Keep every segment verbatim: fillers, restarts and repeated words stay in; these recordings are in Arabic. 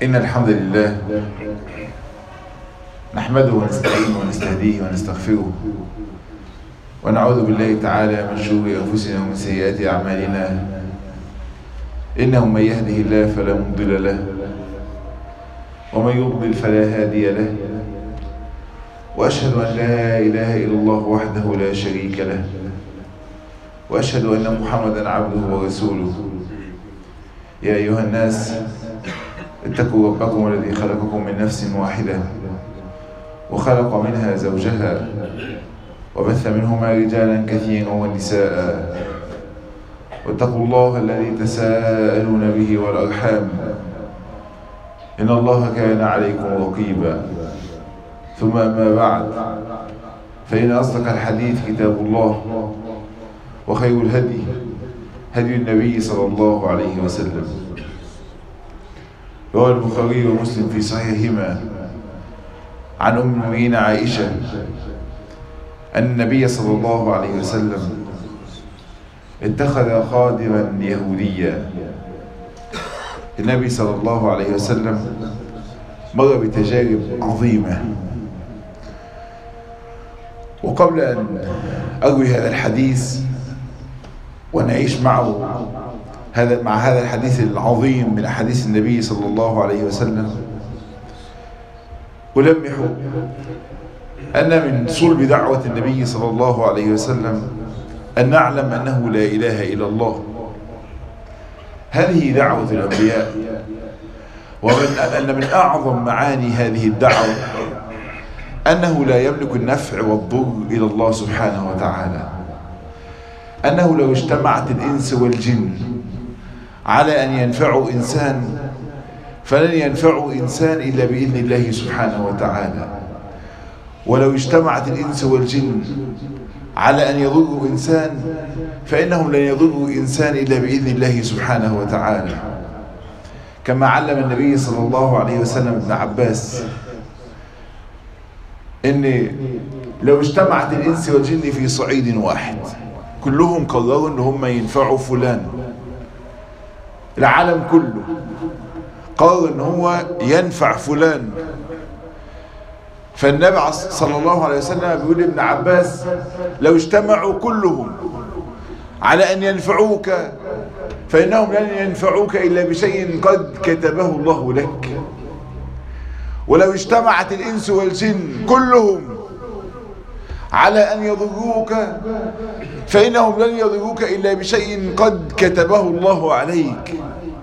إن الحمد لله نحمده ونستعينه ونستهديه ونستغفره ونعوذ بالله تعالى من شرور أنفسنا ومن سيئات أعمالنا. إنه من يهده الله فلا مضل له ومن يضلل فلا هادي له، وأشهد أن لا إله إلا الله وحده لا شريك له، وأشهد أن محمدا عبده ورسوله. يا أيها الناس اتقوا ربكم الذي خلقكم من نفس واحدة وخلق منها زوجها وبث منهما رجالا كثيرا ونساء، واتقوا الله الذي تساءلون به والأرحام إن الله كان عليكم رقيبا. ثم أما بعد، فإن أصدق الحديث كتاب الله، وخير الهدي هدي النبي صلى الله عليه وسلم. روى البخاري ومسلم في صحيحهما عن أم المؤمنين عائشة أن النبي صلى الله عليه وسلم اتخذ خادما يهوديا. النبي صلى الله عليه وسلم مر بتجارب عظيمة، وقبل أن أروي هذا الحديث ونعيش معه هذا مع هذا الحديث العظيم من أحاديث النبي صلى الله عليه وسلم، ألمح أن من صلب دعوة النبي صلى الله عليه وسلم أن نعلم أنه لا إله إلا الله. هذه دعوة الأنبياء، ومن أن من أعظم معاني هذه الدعوة أنه لا يملك النفع والضر إلى الله سبحانه وتعالى، أنه لو اجتمعت الإنس والجن على أن ينفعوا إنسان فلن ينفعوا إنسان إلا بإذن الله سبحانه وتعالى، ولو اجتمعت الإنس والجن على أن يضروا إنسان فإنهم لن يضروا إنسان إلا بإذن الله سبحانه وتعالى. كما علم النبي صلى الله عليه وسلم ابن عباس إن لو اجتمعت الإنس والجن في صعيد واحد كلهم قرروا إن هم ينفعوا فلان، العالم كله قرر إن هو ينفع فلان، فالنبي صلى الله عليه وسلم بيقول ابن عباس لو اجتمعوا كلهم على أن ينفعوك فإنهم لن ينفعوك إلا بشيء قد كتبه الله لك، ولو اجتمعت الإنس والجن كلهم على أن يضروك فإنهم لن يضروك إلا بشيء قد كتبه الله عليك.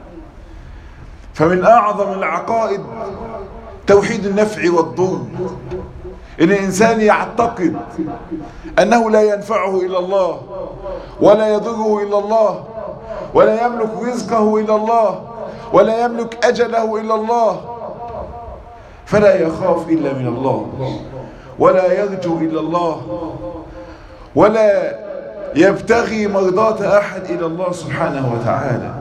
فمن أعظم العقائد توحيد النفع والضر، إن الإنسان يعتقد أنه لا ينفعه إلا الله ولا يضره إلا الله ولا يملك رزقه إلا الله ولا يملك أجله إلا الله، فلا يخاف إلا من الله ولا يرجو إلا الله ولا يبتغي مرضاة أحد إلى الله سبحانه وتعالى.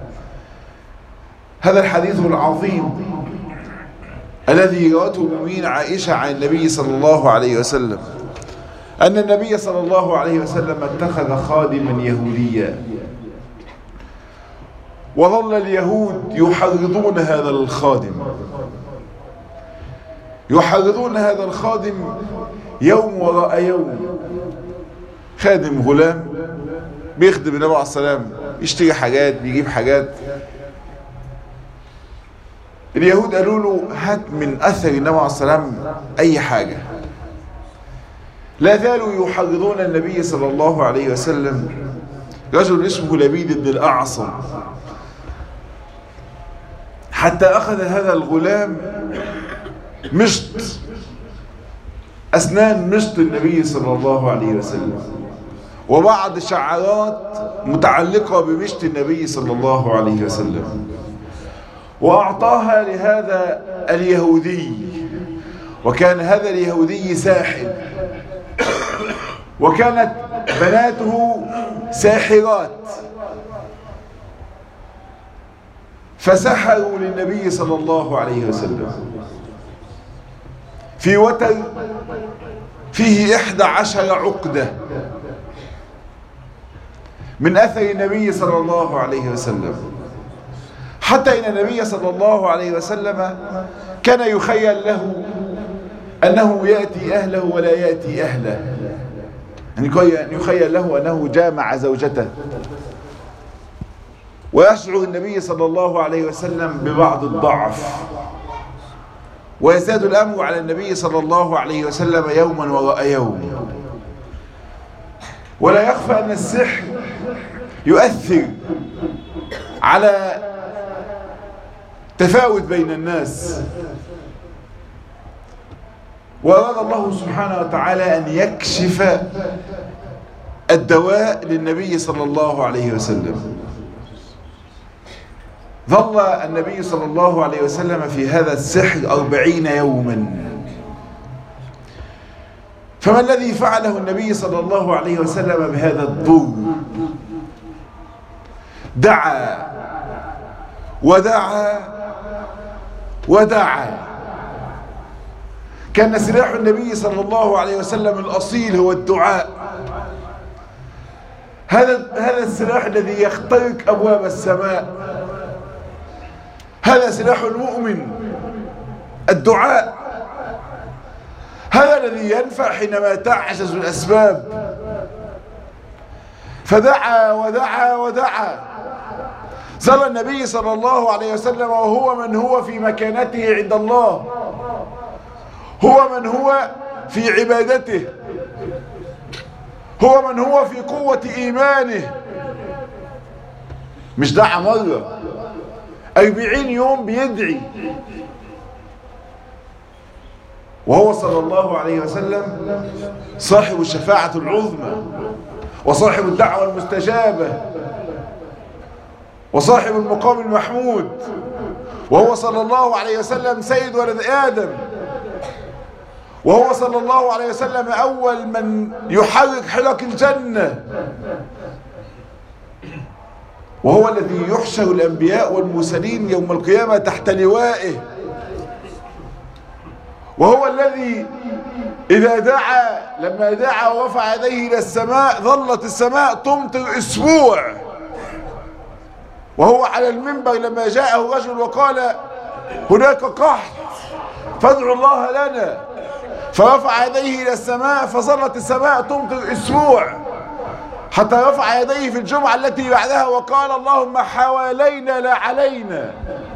هذا الحديث العظيم الذي روته المؤمنين عائشة عن النبي صلى الله عليه وسلم أن النبي صلى الله عليه وسلم اتخذ خادما يهوديا، وظل اليهود يحرضون هذا الخادم يحرضون هذا الخادم يوم وراء يوم. خادم غلام بيخدم النبي عليه السلام، يشتري حاجات، بيجيب حاجات. اليهود قالوا له هات من أثر النبي عليه السلام أي حاجة. لا زالوا يحرضون النبي صلى الله عليه وسلم. رجل اسمه لبيد بن الأعصم حتى أخذ هذا الغلام مشط أسنان مشط النبي صلى الله عليه وسلم وبعض شعارات متعلقة بمشط النبي صلى الله عليه وسلم، وأعطاها لهذا اليهودي. وكان هذا اليهودي ساحر، وكانت بناته ساحرات، فسحروا للنبي صلى الله عليه وسلم في وتر فيه إحدى عشر عقدة من أثر النبي صلى الله عليه وسلم، حتى إن النبي صلى الله عليه وسلم كان يخيل له أنه يأتي أهله ولا يأتي أهله، يعني يخيل له أنه جامع زوجته، ويشعر النبي صلى الله عليه وسلم ببعض الضعف، ويزداد الأمر على النبي صلى الله عليه وسلم يوما وراء يوم. ولا يخفى أن السحر يؤثر على تفاوت بين الناس، وأراد الله سبحانه وتعالى أن يكشف الدواء للنبي صلى الله عليه وسلم. ظل النبي صلى الله عليه وسلم في هذا السحر أربعين يوما. فما الذي فعله النبي صلى الله عليه وسلم بهذا الضر؟ دعا ودعا ودعا. كان سلاح النبي صلى الله عليه وسلم الأصيل هو الدعاء. هذا هذا السلاح الذي يخترق أبواب السماء، هذا سلاح المؤمن، الدعاء. هذا الذي ينفع حينما تعجز الأسباب. فدعا ودعا ودعا. ظل النبي صلى الله عليه وسلم وهو من هو في مكانته عند الله، هو من هو في عبادته، هو من هو في قوة إيمانه. مش دعا مرة، أربعين يوم بيدعي، وهو صلى الله عليه وسلم صاحب الشفاعة العظمى، وصاحب الدعوة المستجابة، وصاحب المقام المحمود، وهو صلى الله عليه وسلم سيد ولد آدم، وهو صلى الله عليه وسلم أول من يحرك حلق الجنة، وهو الذي يحشر الأنبياء والمرسلين يوم القيامة تحت لوائه، وهو الذي إذا دعا لما دعا ورفع يديه إلى السماء ظلت السماء تمطر أسبوع، وهو على المنبر لما جاءه رجل وقال هناك قحط فادعوا الله لنا، فرفع يديه إلى السماء فظلت السماء تمطر أسبوع، حتى رفع يديه في الجمعة التي بعدها وقال اللهم حوالينا لا علينا.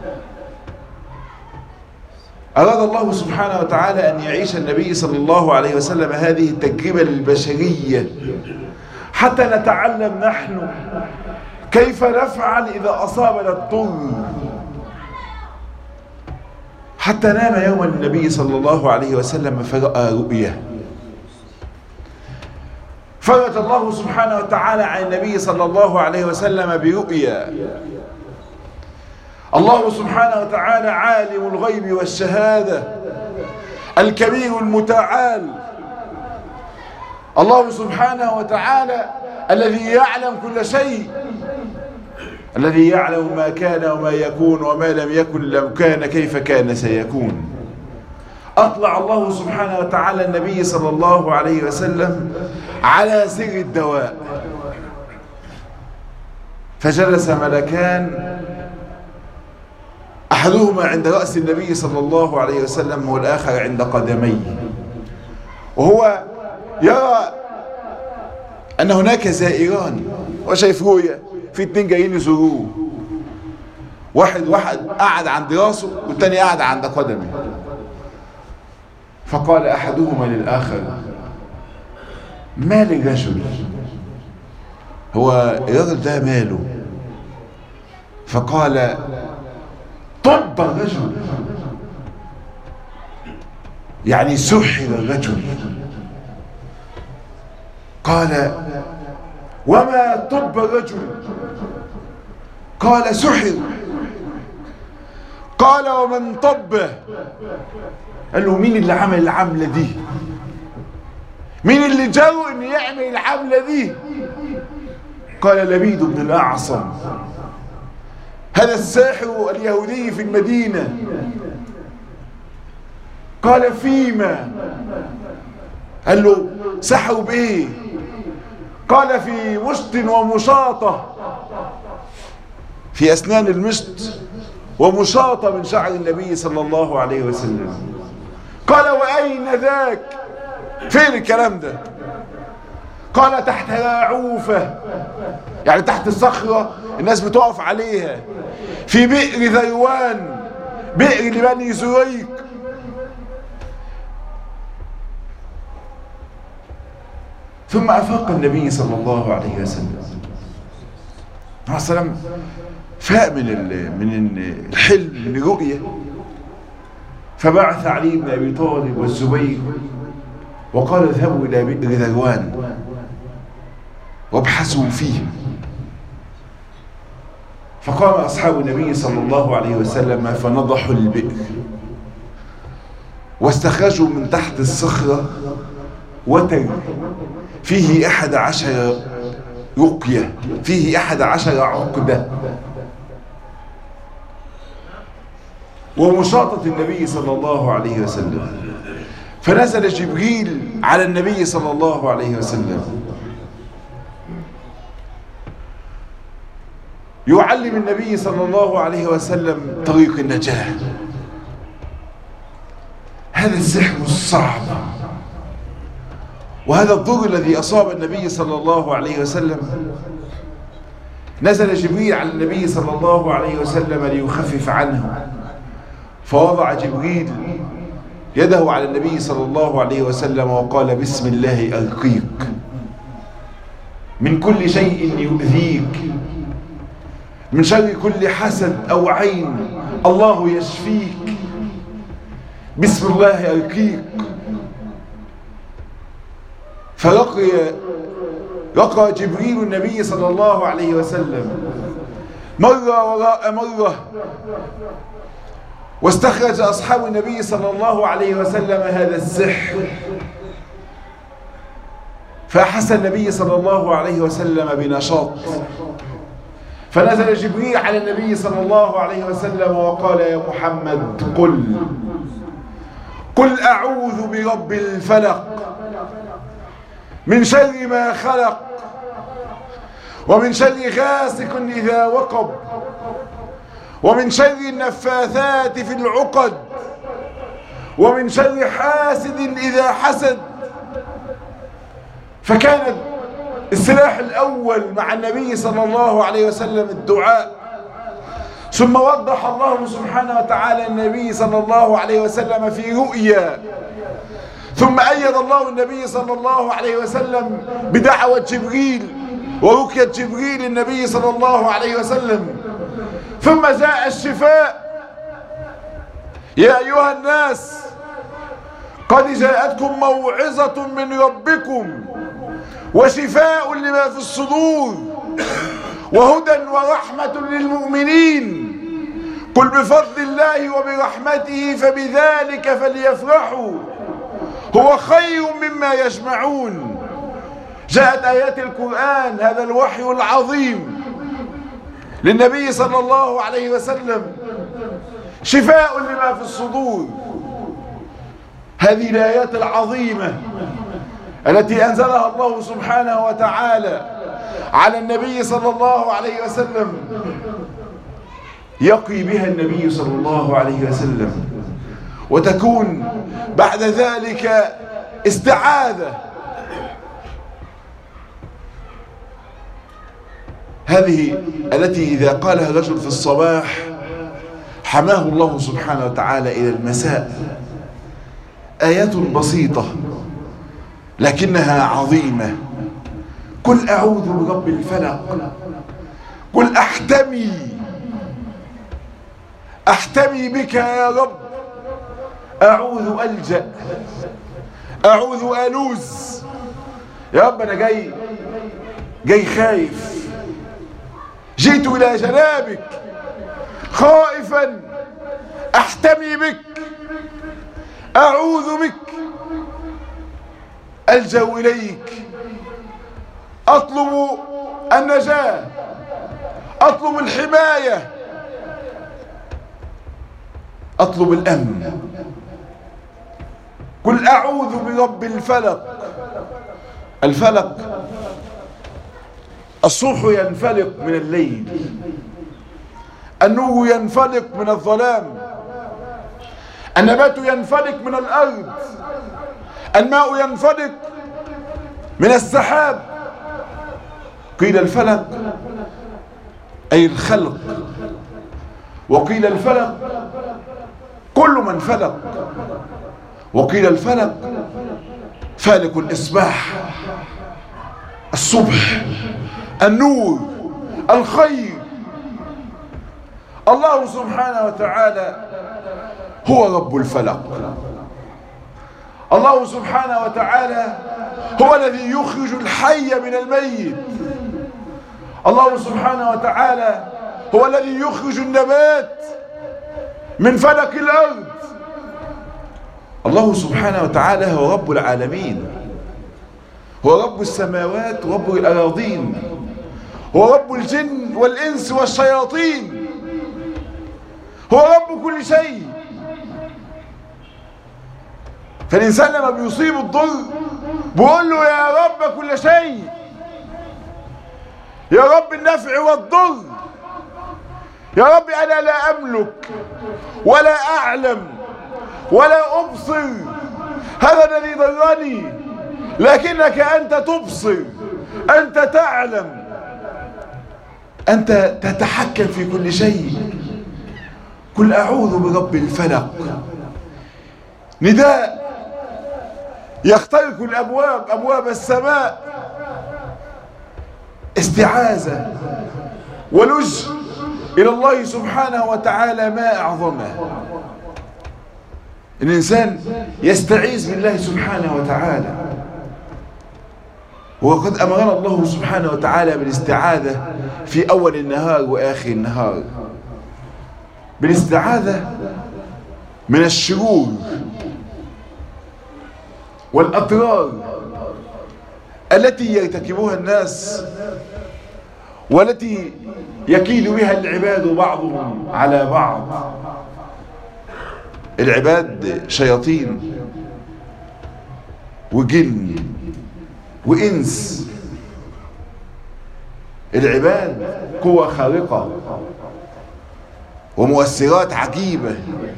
أراد الله سبحانه وتعالى أن يعيش النبي صلى الله عليه وسلم هذه التجربة للبشرية حتى نتعلم نحن كيف نفعل إذا أصابنا الضر. حتى نام يوما النبي صلى الله عليه وسلم فرأى رؤية، فرج الله سبحانه وتعالى عن النبي صلى الله عليه وسلم برؤيا. الله سبحانه وتعالى عالم الغيب والشهادة، الكبير المتعال. الله سبحانه وتعالى الذي يعلم كل شيء، الذي يعلم ما كان وما يكون وما لم يكن لو كان كيف كان سيكون. أطلع الله سبحانه وتعالى النبي صلى الله عليه وسلم على سر الدواء، فجلس ملكان أحدهما عند رأس النبي صلى الله عليه وسلم والآخر عند قدميه، وهو يرى أن هناك زائران، وشايف رؤيا في اتنين جايين يزوروه، واحد واحد قعد عند راسه والتاني قعد عند قدمه. فقال أحدهما للآخر ما للرجل، هو الرجل ده ماله؟ فقال طب الرجل، يعني سحر الرجل. قال وما طب الرجل؟ قال سحر. قال ومن طبه؟ قال له مين اللي عمل العملة دي؟ مين اللي جرؤ ان يعمل العملة دي؟ قال لبيد بن الأعصم، هذا الساحر اليهودي في المدينة. قال فيما؟ قال له سحروا بايه؟ قال في مشط ومشاطة، في أسنان المشط ومشاطة من شعر النبي صلى الله عليه وسلم. قال وأين ذاك؟ فين الكلام ده؟ قال تحت راعوفة، يعني تحت الصخرة الناس بتقف عليها، في بئر ذروان، بئر لبني زريق. ثم أفاق النبي صلى الله عليه وسلم عليه السلام، فاق من من الحلم، من الرؤية، فبعث علي بن أبي طالب والزبير وقال اذهبوا إلى بئر ذروان وابحثوا فيه. فقام أصحاب النبي صلى الله عليه وسلم فنضحوا البئر واستخرجوا من تحت الصخرة وتر فيه أحد عشر رقية، فيه أحد عشر عقدة، ومشاطة النبي صلى الله عليه وسلم. فنزل جبريل على النبي صلى الله عليه وسلم يعلم النبي صلى الله عليه وسلم طريق النجاة. هذا السحر الصعب وهذا الضر الذي أصاب النبي صلى الله عليه وسلم، نزل جبريل على النبي صلى الله عليه وسلم ليخفف عنه، فوضع جبريل يده على النبي صلى الله عليه وسلم وقال بسم الله أرقيك من كل شيء يؤذيك، من شر كل حسد أو عين، الله يشفيك، بسم الله أرقيك. فرقي رقى جبريل النبي صلى الله عليه وسلم مرة وراء مرة، واستخرج أصحاب النبي صلى الله عليه وسلم هذا السحر. فأحس النبي صلى الله عليه وسلم بنشاط، فنزل جبريل على النبي صلى الله عليه وسلم وقال يا محمد قل قل أعوذ برب الفلق من شر ما خلق ومن شر غاسق إذا وقب ومن شر النفاثات في العقد ومن شر حاسد إذا حسد. فكان السلاح الأول مع النبي صلى الله عليه وسلم الدعاء. ثم وضح الله سبحانه وتعالى النبي صلى الله عليه وسلم في رؤيا، ثم أيد الله النبي صلى الله عليه وسلم بدعوة جبريل ورقية جبريل النبي صلى الله عليه وسلم. ثم جاء الشفاء. يا أيها الناس قد جاءتكم موعظة من ربكم وشفاء لما في الصدور وهدى ورحمة للمؤمنين قل بفضل الله وبرحمته فبذلك فليفرحوا هو خير مما يجمعون. جاءت آيات القرآن، هذا الوحي العظيم للنبي صلى الله عليه وسلم، شفاء لما في الصدور. هذه الآيات العظيمة التي أنزلها الله سبحانه وتعالى على النبي صلى الله عليه وسلم يقي بها النبي صلى الله عليه وسلم، وتكون بعد ذلك استعاذة. هذه التي إذا قالها الرجل في الصباح حماه الله سبحانه وتعالى إلى المساء. آيات بسيطة لكنها عظيمة. قل أعوذ برب الفلق، قل أحتمي أحتمي بك يا رب، أعوذ ألجأ، أعوذ ألوز. يا رب أنا جاي جاي خايف، جئت إلى جنابك خائفا، أحتمي بك، أعوذ بك، ألجأ إليك، أطلب النجاة، أطلب الحماية، أطلب الأمن. قل أعوذ برب الفلق. الفلق الصبح ينفلق من الليل، النور ينفلق من الظلام، النبات ينفلق من الأرض، الماء ينفلق من السحاب. قيل الفلق أي الخلق، وقيل الفلق كل من فلق، وقيل الفلق فالق الإصباح، الصبح، النور، الخير. الله سبحانه وتعالى هو رب الفلق. الله سبحانه وتعالى هو الذي يخرج الحي من الميت. الله سبحانه وتعالى هو الذي يخرج النبات من فلك الأرض. الله سبحانه وتعالى هو رب العالمين، هو رب السماوات ورب الأراضين، هو رب الجن والإنس والشياطين، هو رب كل شيء. فالإنسان لما بيصيب الضر بيقول له يا رب كل شيء، يا رب النفع والضر، يا رب أنا لا أملك ولا أعلم ولا أبصر هذا الذي ضرني، لكنك أنت تبصر، أنت تعلم، أنت تتحكم في كل شيء. قل أعوذ برب الفلق. نداء يخترق الأبواب، أبواب السماء، استعاذة ولج إلى الله سبحانه وتعالى. ما أعظمه الإنسان يستعيذ بالله سبحانه وتعالى. وقد أمرنا الله سبحانه وتعالى بالاستعاذة في أول النهار وآخر النهار، بالاستعاذة من الشرور والأضرار التي يرتكبها الناس والتي يكيد بها العباد بعضهم على بعض. العباد شياطين وجن وإنس، العباد قوة خارقة ومؤثرات عجيبة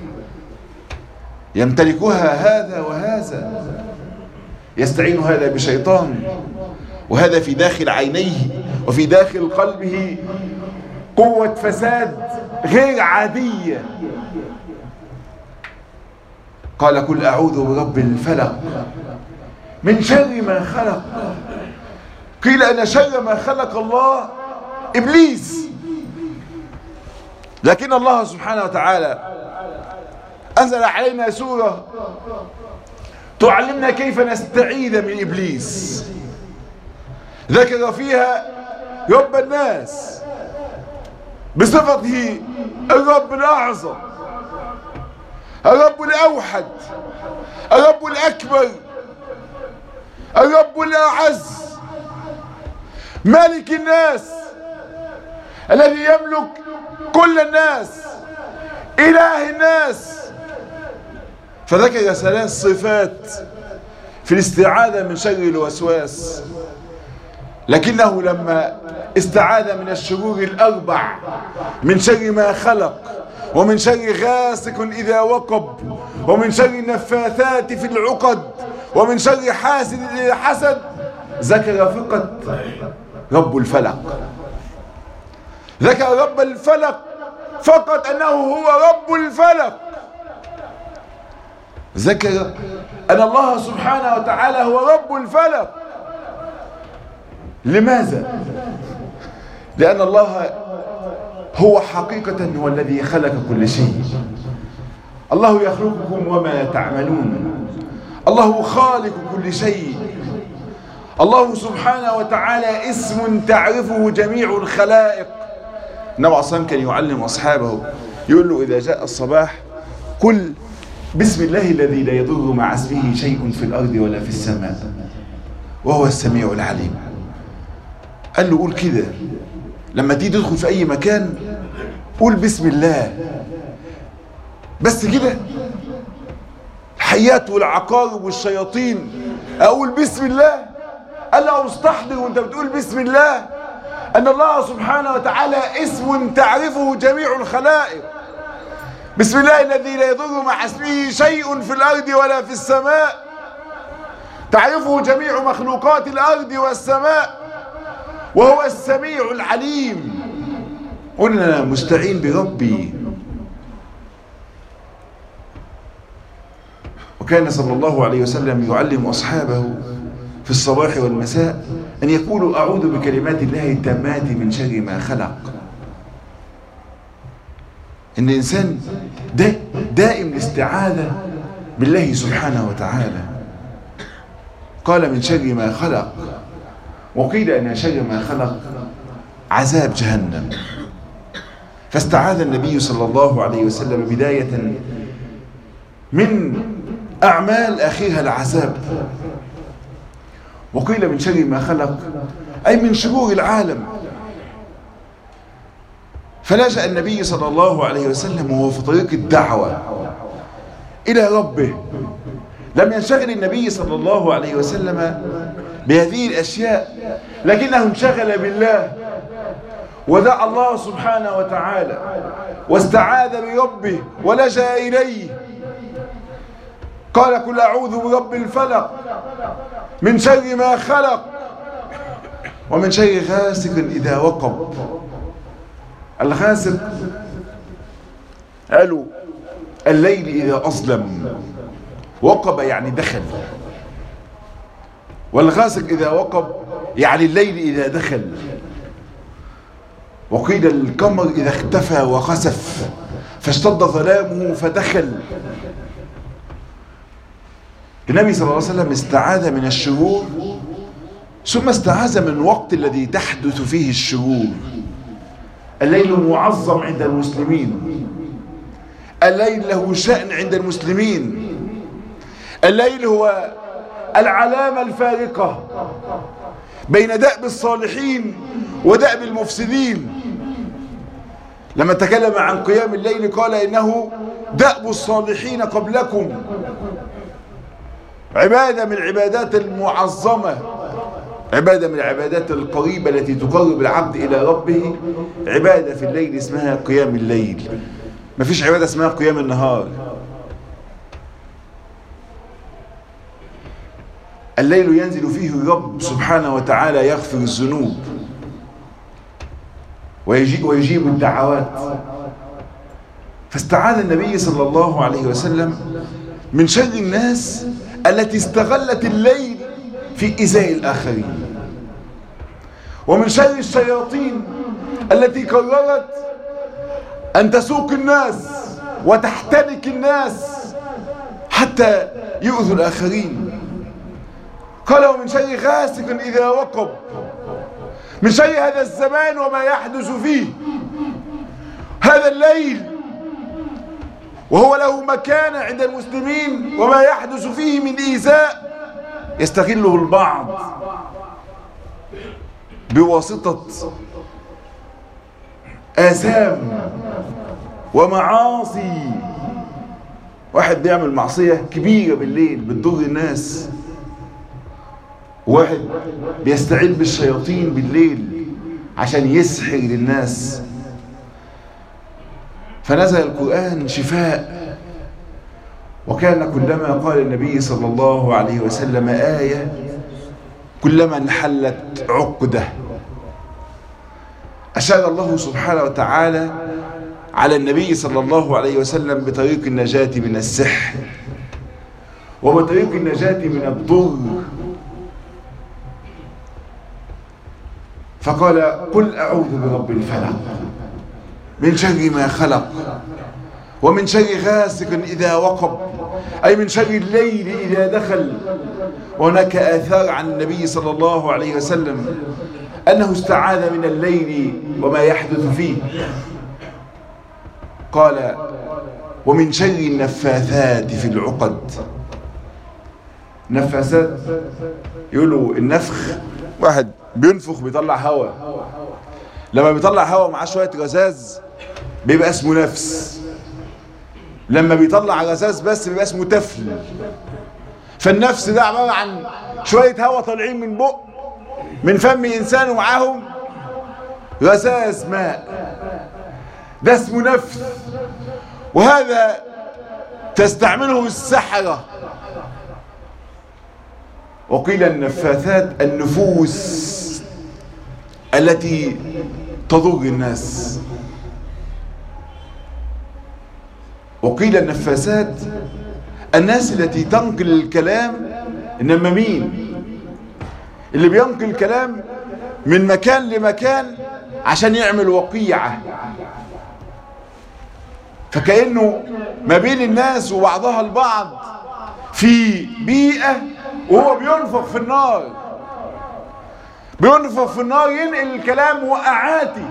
يمتلكها هذا وهذا، يستعين هذا بشيطان وهذا في داخل عينيه وفي داخل قلبه قوة فساد غير عادية. قال قل أعوذ برب الفلق من شر ما خلق. قيل أن شر ما خلق الله إبليس، لكن الله سبحانه وتعالى أنزل علينا سورة تعلمنا كيف نستعيذ من إبليس، ذكر فيها رب الناس بصفته الرب الأعظم، الرب الأوحد، الرب الأكبر، الرب الأعز، مالك الناس الذي يملك كل الناس، إله الناس. فذكر ثلاث صفات في الاستعاذة من شر الوسواس، لكنه لما استعاذ من الشرور الأربع، من شر ما خلق، ومن شر غاسق إذا وقب، ومن شر النفاثات في العقد، ومن شر حاسد إذا حسد، ذكر فقط رب الفلق. ذكر رب الفلق فقط أنه هو رب الفلق. ذكر أن الله سبحانه وتعالى هو رب الفلق. لماذا؟ لأن الله هو حقيقة هو الذي خلق كل شيء. الله يخلقكم وما تعملون، الله خالق كل شيء. الله سبحانه وتعالى اسم تعرفه جميع الخلائق. النبي عليه كان يعلم أصحابه يقول له إذا جاء الصباح قل بسم الله الذي لا يضر مع اسمه شيء في الأرض ولا في السماء وهو السميع العليم. قال له قول كده لما تيجي تدخل في أي مكان، قول بسم الله بس كده. الحيات والعقارب والشياطين أقول بسم الله؟ قال له استحضر وانت بتقول بسم الله أن الله سبحانه وتعالى اسم تعرفه جميع الخلائق. بسم الله الذي لا يضر مع اسمه شيء في الأرض ولا في السماء، تعرفه جميع مخلوقات الأرض والسماء، وهو السميع العليم. قلنا مستعين بربي. وكان صلى الله عليه وسلم يعلم أصحابه في الصباح والمساء أن يقولوا أعوذ بكلمات الله التامات من شر ما خلق. إن الإنسان دا دائم الاستعاذة بالله سبحانه وتعالى. قال من شر ما خلق، وقيل أن شر ما خلق عذاب جهنم، فاستعاذ النبي صلى الله عليه وسلم بداية من أعمال آخرها العذاب. وقيل من شر ما خلق أي من شرور العالم. فلجأ النبي صلى الله عليه وسلم وهو في طريق الدعوة إلى ربه. لم ينشغل النبي صلى الله عليه وسلم بهذه الأشياء، لكنه انشغل بالله ودعا الله سبحانه وتعالى واستعاذ بربه ولجأ إليه. قال قل أعوذ برب الفلق من شر ما خلق ومن شر غاسق إذا وقب. الغاسق قالوا الليل إذا أظلم، وقب يعني دخل، والغاسق إذا وقب يعني الليل إذا دخل. وقيل القمر إذا اختفى وخسف فاشتد ظلامه فدخل. النبي صلى الله عليه وسلم استعاذ من الشرور، ثم استعاذ من الوقت الذي تحدث فيه الشرور. الليل معظم عند المسلمين، الليل له شأن عند المسلمين، الليل هو العلامة الفارقة بين دأب الصالحين ودأب المفسدين. لما تكلم عن قيام الليل قال إنه دأب الصالحين قبلكم، عبادة من العبادات المعظمة، عبادة من العبادات القريبة التي تقرب العبد إلى ربه. عبادة في الليل اسمها قيام الليل، مفيش عبادة اسمها قيام النهار. الليل ينزل فيه الرب سبحانه وتعالى يغفر الذنوب ويجيب, ويجيب الدعوات. فاستعاذ النبي صلى الله عليه وسلم من شر الناس التي استغلت الليل في إيذاء الآخرين، ومن شر الشياطين التي قررت أن تسوق الناس وتحتنك الناس حتى يؤذوا الآخرين. قال ومن شر غاسق إذا وقب، من شر هذا الزمان وما يحدث فيه. هذا الليل وهو له مكانة عند المسلمين، وما يحدث فيه من إيذاء يستغله البعض بواسطة آثام ومعاصي. واحد بيعمل معصية كبيرة بالليل بتضر الناس، واحد بيستعين بالشياطين بالليل عشان يسحر للناس. فنزل القرآن شفاء. وكان كلما قال النبي صلى الله عليه وسلم آية كلما انحلت عقدة. أشار الله سبحانه وتعالى على النبي صلى الله عليه وسلم بطريق النجاة من السحر وبطريق النجاة من الضر. فقال قل أعوذ برب الفلق من شر ما خلق ومن شر غاسق إذا وقب، أي من شر الليل إذا دخل. وهناك آثار عن النبي صلى الله عليه وسلم أنه استعاذ من الليل وما يحدث فيه. قال ومن شر النفاثات في العقد. نفاثات يقولوا النفخ، واحد بينفخ بيطلع هواء، لما بيطلع هواء معاه شوية غزاز بيبقى اسمه نفس، لما بيطلع غزاز بس بيبقى اسمه تفل. فالنفس ده عبارة عن شوية هواء طالعين من بق من فم إنسان ومعاهم رذاذ ماء، ده اسمه نفث، وهذا تستعمله السحرة. وقيل النفاثات النفوس التي تضر الناس، وقيل النفاسات الناس التي تنقل الكلام، إنما مين اللي بينقل الكلام من مكان لمكان عشان يعمل وقيعة، فكأنه ما بين الناس وبعضها البعض في بيئة، وهو بينفخ في النار، بينفخ في النار، ينقل الكلام وقعاتي،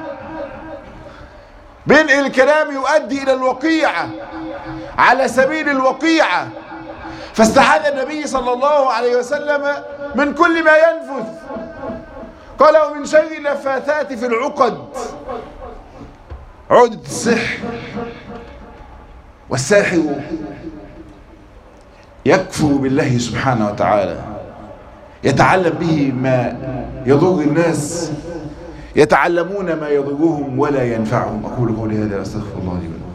بينقل الكلام يؤدي إلى الوقيعة على سبيل الوقيعة. فاستعاذ النبي صلى الله عليه وسلم من كل ما ينفث، قال ومن شر النفاثات في العقد، عقدة السحر. والساحر يكفر بالله سبحانه وتعالى، يتعلم به ما يضر الناس، يتعلمون ما يضرهم ولا ينفعهم. أقول قولي هذا أستغفر الله لي ولكم.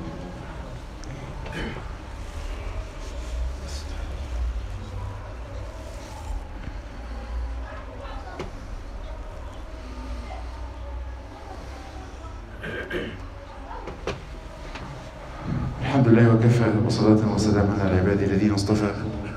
الحمد لله وكفى، وصلاة وسلاما على عباده الذين اصطفى.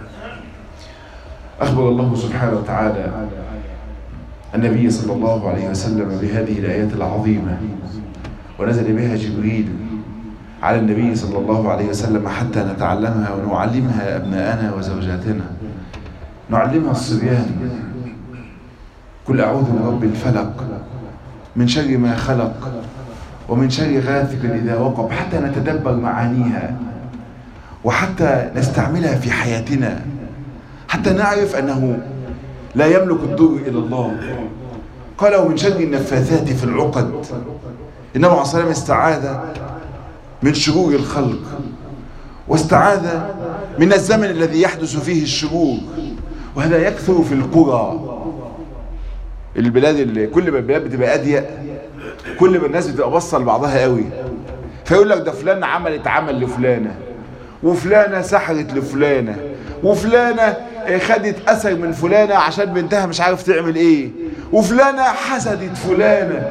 أخبر الله سبحانه وتعالى النبي صلى الله عليه وسلم بهذه الآيات العظيمة، ونزل بها جبريل على النبي صلى الله عليه وسلم حتى نتعلمها ونعلمها أبناءنا وزوجاتنا، نعلمها الصبيان. قل أعوذ برب الفلق من شر ما خلق ومن شر غاسق إذا وقب، حتى نتدبر معانيها وحتى نستعملها في حياتنا، حتى نعرف أنه لا يملك الضر إلى الله. قال ومن شر النفاثات في العقد. النبي عليه الصلاة والسلام استعاذ من شرور الخلق، واستعاذ من الزمن الذي يحدث فيه الشرور، وهذا يكثر في القرى. البلاد اللي كل ما البلاد بتبقى أضيق، كل ما الناس بتبقى باصه لبعضها قوي، فيقول لك ده فلان عملت عمل لفلانه، وفلانه سحرت لفلانه، وفلانه خدت اثر من فلانه عشان بنتها مش عارف تعمل ايه، وفلانه حسدت فلانه.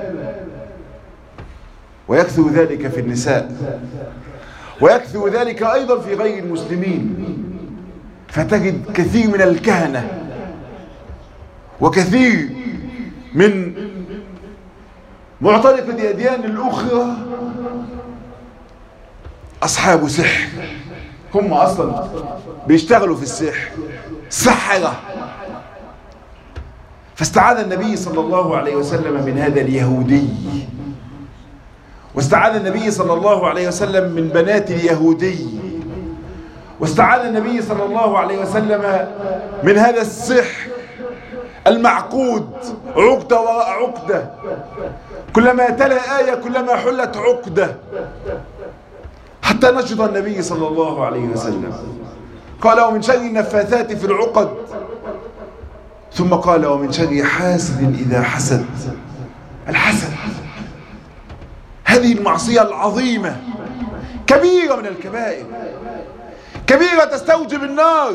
ويكثر ذلك في النساء، ويكثر ذلك ايضا في غير المسلمين. فتجد كثير من الكهنه وكثير من معتنق الأديان الأخرى أصحاب سحر، هم أصلا بيشتغلوا في السحر، سحرة. فاستعاذ النبي صلى الله عليه وسلم من هذا اليهودي، واستعاذ النبي صلى الله عليه وسلم من بنات اليهودي، واستعاذ النبي صلى الله عليه وسلم من هذا السحر المعقود، عقدة وراء عقدة، كلما تلا آية كلما حلت عقدة، حتى نشط النبي صلى الله عليه وسلم. قال ومن شر النفاثات في العقد، ثم قال ومن شر حاسد إذا حسد. الحسد هذه المعصية العظيمة، كبيرة من الكبائر، كبيرة تستوجب النار،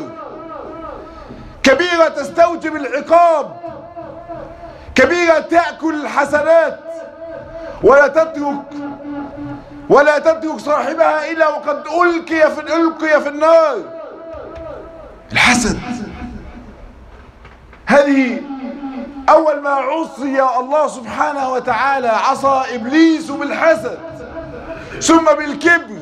كبيرة تستوجب العقاب، كبيرة تأكل الحسنات ولا تترك ولا تترك صاحبها إلا وقد ألقي في ألقي في النار. الحسد هذه أول ما عصي الله سبحانه وتعالى عصى إبليس بالحسد، ثم بالكبر.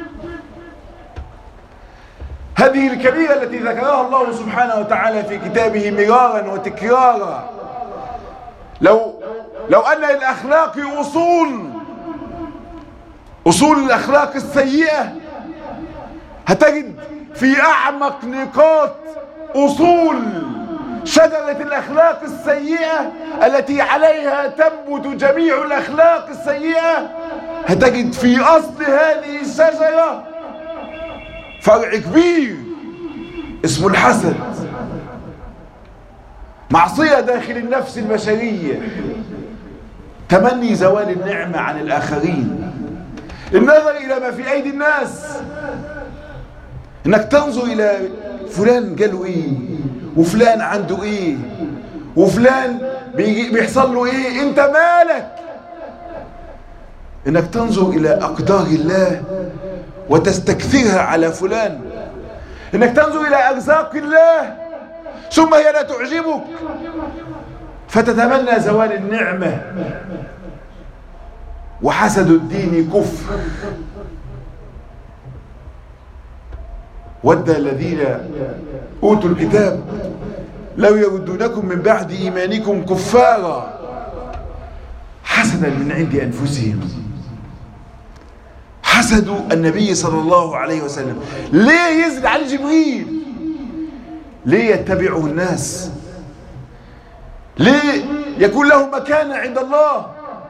هذه الكبيرة التي ذكرها الله سبحانه وتعالى في كتابه مرارا وتكرارا. لو لو أن للأخلاق أصول، أصول الأخلاق السيئة، هتجد في أعمق نقاط أصول شجرة الأخلاق السيئة التي عليها تنبت جميع الأخلاق السيئة، هتجد في أصل هذه الشجرة فرع كبير اسمه الحسد، معصية داخل النفس البشرية. تمني زوال النعمة عن الآخرين، النظر إلى ما في أيدي الناس، إنك تنظر إلى فلان قالوا إيه وفلان عنده إيه وفلان بيحصل له إيه، أنت مالك؟ إنك تنظر إلى أقدار الله وتستكثرها على فلان، إنك تنظر إلى أرزاق الله ثم هي لا تعجبك فتتمنى زوال النعمة. وحسد الدين كفر. ود الذين أوتوا الكتاب لو يردونكم من بعد إيمانكم كفارا حسدا من عند أنفسهم. حسدوا النبي صلى الله عليه وسلم. ليه يزد على جبريل؟ ليه يتبعه الناس؟ ليه يكون له مكانة عند الله؟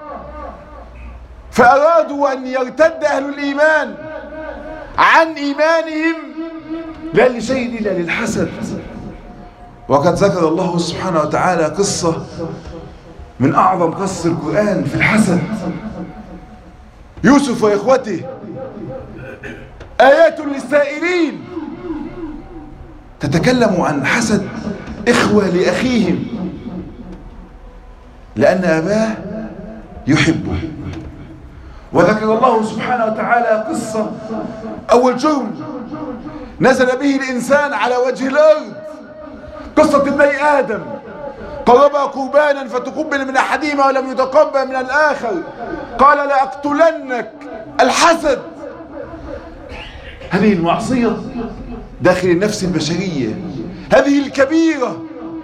فأرادوا أن يرتد أهل الإيمان عن إيمانهم لا لشيء إلا للحسد. وقد ذكر الله سبحانه وتعالى قصة من أعظم قصص القرآن في الحسد، يوسف وإخوته، آيات للسائلين تتكلم عن حسد إخوة لأخيهم لأن أباه يحبه. وذكر الله سبحانه وتعالى قصة أول جرم نزل به الإنسان على وجه الأرض، قصة ابني آدم قربا قربانا فتقبل من أحدهما ولم يتقبل من الآخر قال لأقتلنك. الحسد، هذه المعصية داخل النفس البشرية، هذه الكبيرة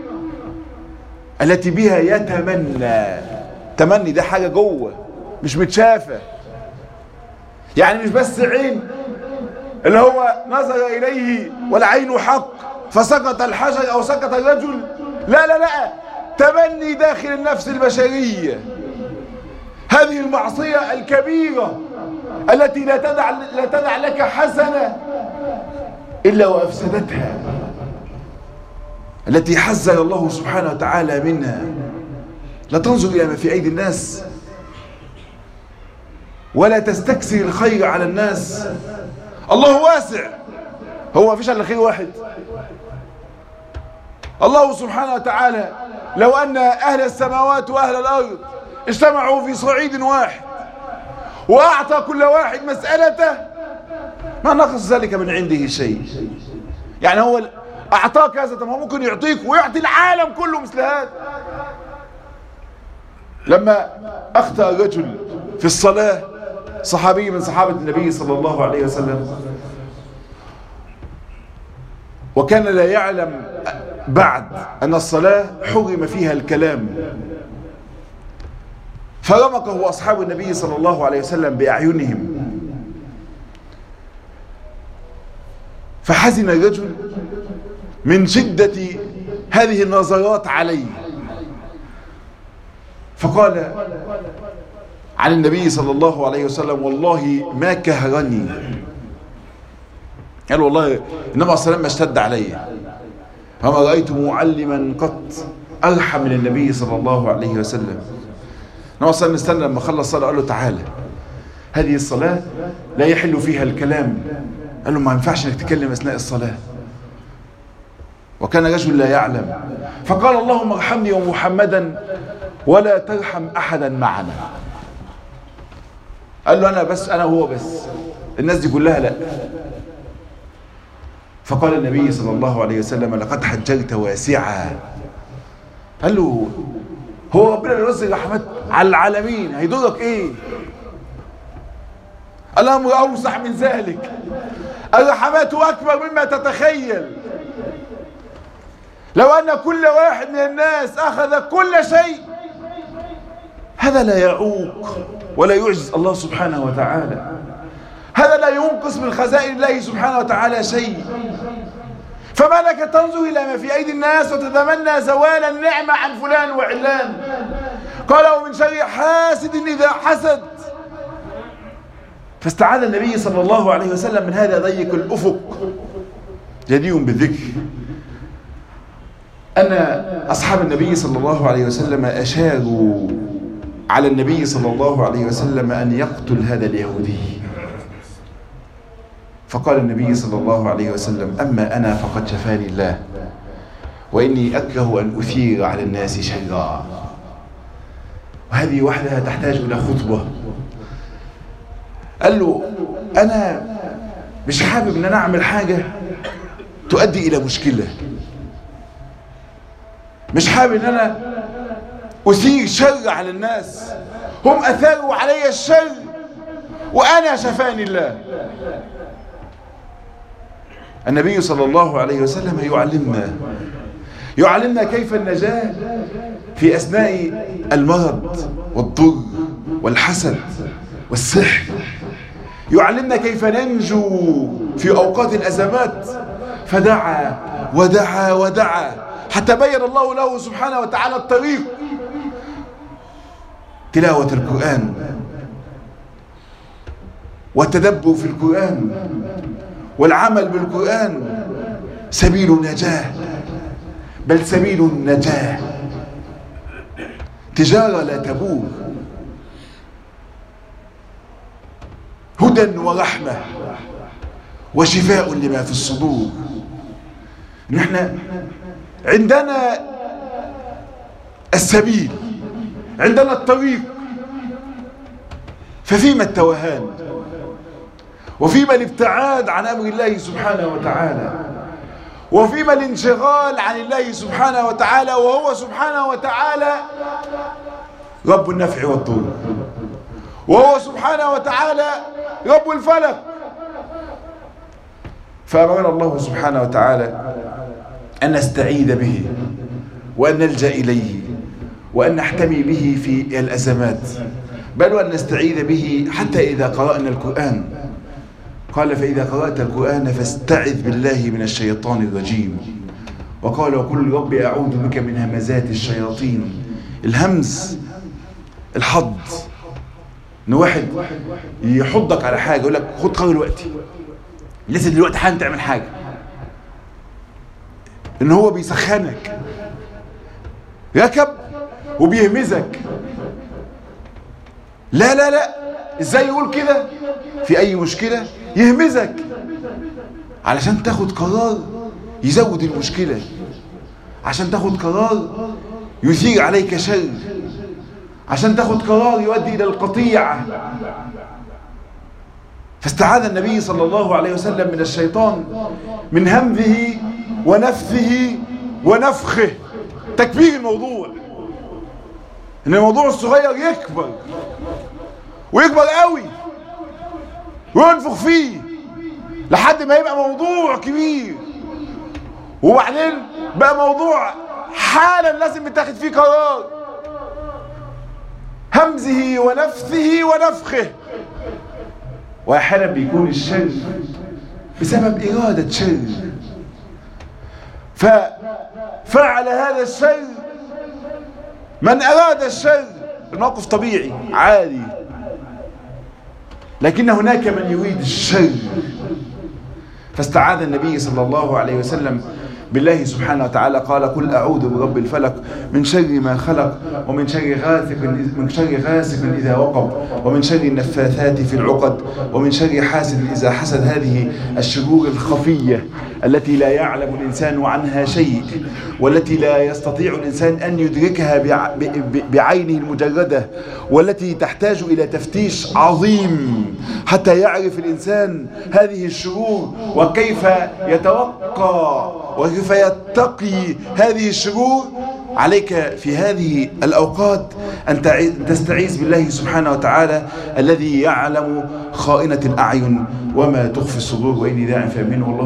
التي بها يتمنى. تمني ده حاجة جوه مش متشافة، يعني مش بس عين اللي هو نظر إليه والعين حق فسقط الحجر أو سقط الرجل، لا لا لا، تمني داخل النفس البشرية. هذه المعصية الكبيرة التي لا تدع, لا تدع لك حسنة إلا وأفسدتها، التي حذر الله سبحانه وتعالى منها. لا تنظر إلى ما في أيدي الناس ولا تستكثر الخير على الناس. الله واسع، هو مفيش الا خير واحد. الله سبحانه وتعالى لو أن أهل السماوات وأهل الأرض اجتمعوا في صعيد واحد وأعطى كل واحد مسألته ما نقص ذلك من عنده شيء. يعني هو أعطاك هذا، طب هو ممكن يعطيك ويعطي العالم كله مثل هذا. لما أخطأ الرجل في الصلاة صحابي من صحابة النبي صلى الله عليه وسلم وكان لا يعلم بعد أن الصلاة حرم فيها الكلام، فرمقه أصحاب النبي صلى الله عليه وسلم بأعينهم، فحزن الرجل من شدة هذه النظرات عليه، فقال عن النبي صلى الله عليه وسلم والله ما كهرني. قال والله النبي صلى الله عليه وسلم ما اشتد علي، فما رأيت معلما قط أرحم من النبي صلى الله عليه وسلم. النبي صلى الله عليه وسلم استنى لما خلص الصلاة قال له تعالى هذه الصلاة لا يحل فيها الكلام. قال له ما ينفعش انك تتكلم أثناء الصلاة. وكان رجل لا يعلم، فقال اللهم ارحمني ومحمدا ولا ترحم أحدا معنا. قال له أنا بس، أنا هو بس، الناس دي كلها لا. فقال النبي صلى الله عليه وسلم لقد حجرت واسعا. قال له هو ربنا يوزع رحمات على العالمين هيدورك ايه؟ الأمر أوسع من ذلك، الرحمات أكبر مما تتخيل. لو أن كل واحد من الناس أخذ كل شيء هذا لا يعوق ولا يعجز الله سبحانه وتعالى، هذا لا ينقص من خزائن الله سبحانه وتعالى شيء. فما لك تنظر إلى ما في أيدي الناس وتتمنى زوال النعمة عن فلان وعلان؟ قال ومن شر حاسد إذا حسد. فاستعاذ النبي صلى الله عليه وسلم من هذا ضيق الأفق. جدير بالذكر أن أصحاب النبي صلى الله عليه وسلم أشاروا على النبي صلى الله عليه وسلم أن يقتل هذا اليهودي. فقال النبي صلى الله عليه وسلم: أما أنا فقد شفاني الله، وإني أكره أن أثير على الناس شرا. وهذه وحدها تحتاج إلى خطبة. قال له: أنا مش حابب أن أنا أعمل حاجة تؤدي إلى مشكلة، مش حابب أن أنا أثير شر على الناس، هم أثاروا علي الشر وأنا شفاني الله. النبي صلى الله عليه وسلم يعلمنا يعلمنا كيف النجاة في أثناء المرض والضر والحسد والسحر، يعلمنا كيف ننجو في أوقات الأزمات. فدعا ودعا ودعا حتى بين الله له سبحانه وتعالى الطريق. تلاوة القرآن والتدبر في القرآن والعمل بالقرآن سبيل النجاة، بل سبيل النجاة، تجارة لا تبور، هدى ورحمة وشفاء لما في الصدور. نحن عندنا السبيل، عندنا الطريق، ففيما التوهان وفيما الابتعاد عن أمر الله سبحانه وتعالى، وفيما الانشغال عن الله سبحانه وتعالى، وهو سبحانه وتعالى رب النفع والضر، وهو سبحانه وتعالى رب الفلك. فأمرنا الله سبحانه وتعالى أن نستعيذ به وأن نلجأ إليه وأن نحتمي به في الأزمات، بل وأن نستعيذ به حتى إذا قرأنا القرآن. قال: فإذا قرأت القرآن فاستعذ بالله من الشيطان الرجيم. وقال: وقل رب أعوذ بك من همزات الشياطين. الهمز الحض، إن واحد يحضك على حاجة يقول لك خد قرار دلوقتي، لسه دلوقتي حالا تعمل حاجة، إن هو بيسخنك، ركب وبيهمزك. لا لا لا، ازاي يقول كده في اي مشكلة؟ يهمزك علشان تاخد قرار يزود المشكلة، عشان تاخد قرار يثير عليك شر، عشان تاخد قرار يؤدي الى القطيعة. فاستعاذ النبي صلى الله عليه وسلم من الشيطان، من همزه ونفثه ونفخه. تكبير الموضوع، ان الموضوع الصغير يكبر ويكبر قوي وينفخ فيه لحد ما يبقى موضوع كبير، وبعدين بقى موضوع حالا لازم يتاخد فيه قرار. همزه ونفثه ونفخه. واحيانا بيكون الشر بسبب إرادة شر، ففعل هذا الشر من أراد الشر. الموقف طبيعي عادي، لكن هناك من يريد الشر. فاستعاذ النبي صلى الله عليه وسلم بالله سبحانه وتعالى. قال: قل أعوذ برب الفلق من شر ما خلق، ومن شر غاسق من شر غاسق إذا وقب، ومن شر النفاثات في العقد، ومن شر حاسد إذا حسد. هذه الشرور الخفية التي لا يعلم الإنسان عنها شيء، والتي لا يستطيع الإنسان أن يدركها بعينه المجردة، والتي تحتاج إلى تفتيش عظيم حتى يعرف الإنسان هذه الشرور وكيف يتوقع وكيف يتقي هذه الشرور. عليك في هذه الأوقات أن تستعيذ بالله سبحانه وتعالى الذي يعلم خائنة الأعين وما تخفي الصدور. وإني داع فأمنه والله